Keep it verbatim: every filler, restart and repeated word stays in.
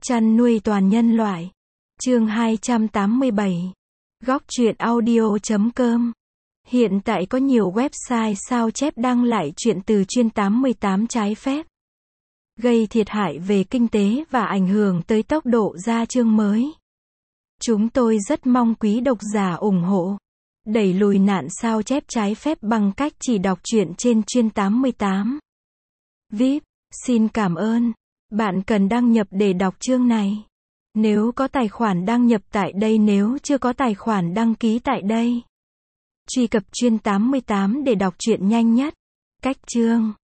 Chăn nuôi toàn nhân loại. Chương hai trăm tám mươi bảy. Góc truyện audio chấm com. Hiện tại có nhiều website sao chép đăng lại truyện từ chuyên tám mươi tám trái phép, gây thiệt hại về kinh tế và ảnh hưởng tới tốc độ ra chương mới. Chúng tôi rất mong quý độc giả ủng hộ, đẩy lùi nạn sao chép trái phép bằng cách chỉ đọc truyện trên chuyên tám mươi tám. vê i pê, xin cảm ơn. Bạn cần đăng nhập để đọc chương này. Nếu có tài khoản đăng nhập tại đây, nếu chưa có tài khoản đăng ký tại đây. Truy cập chuyên tám mươi tám để đọc truyện nhanh nhất. Cách chương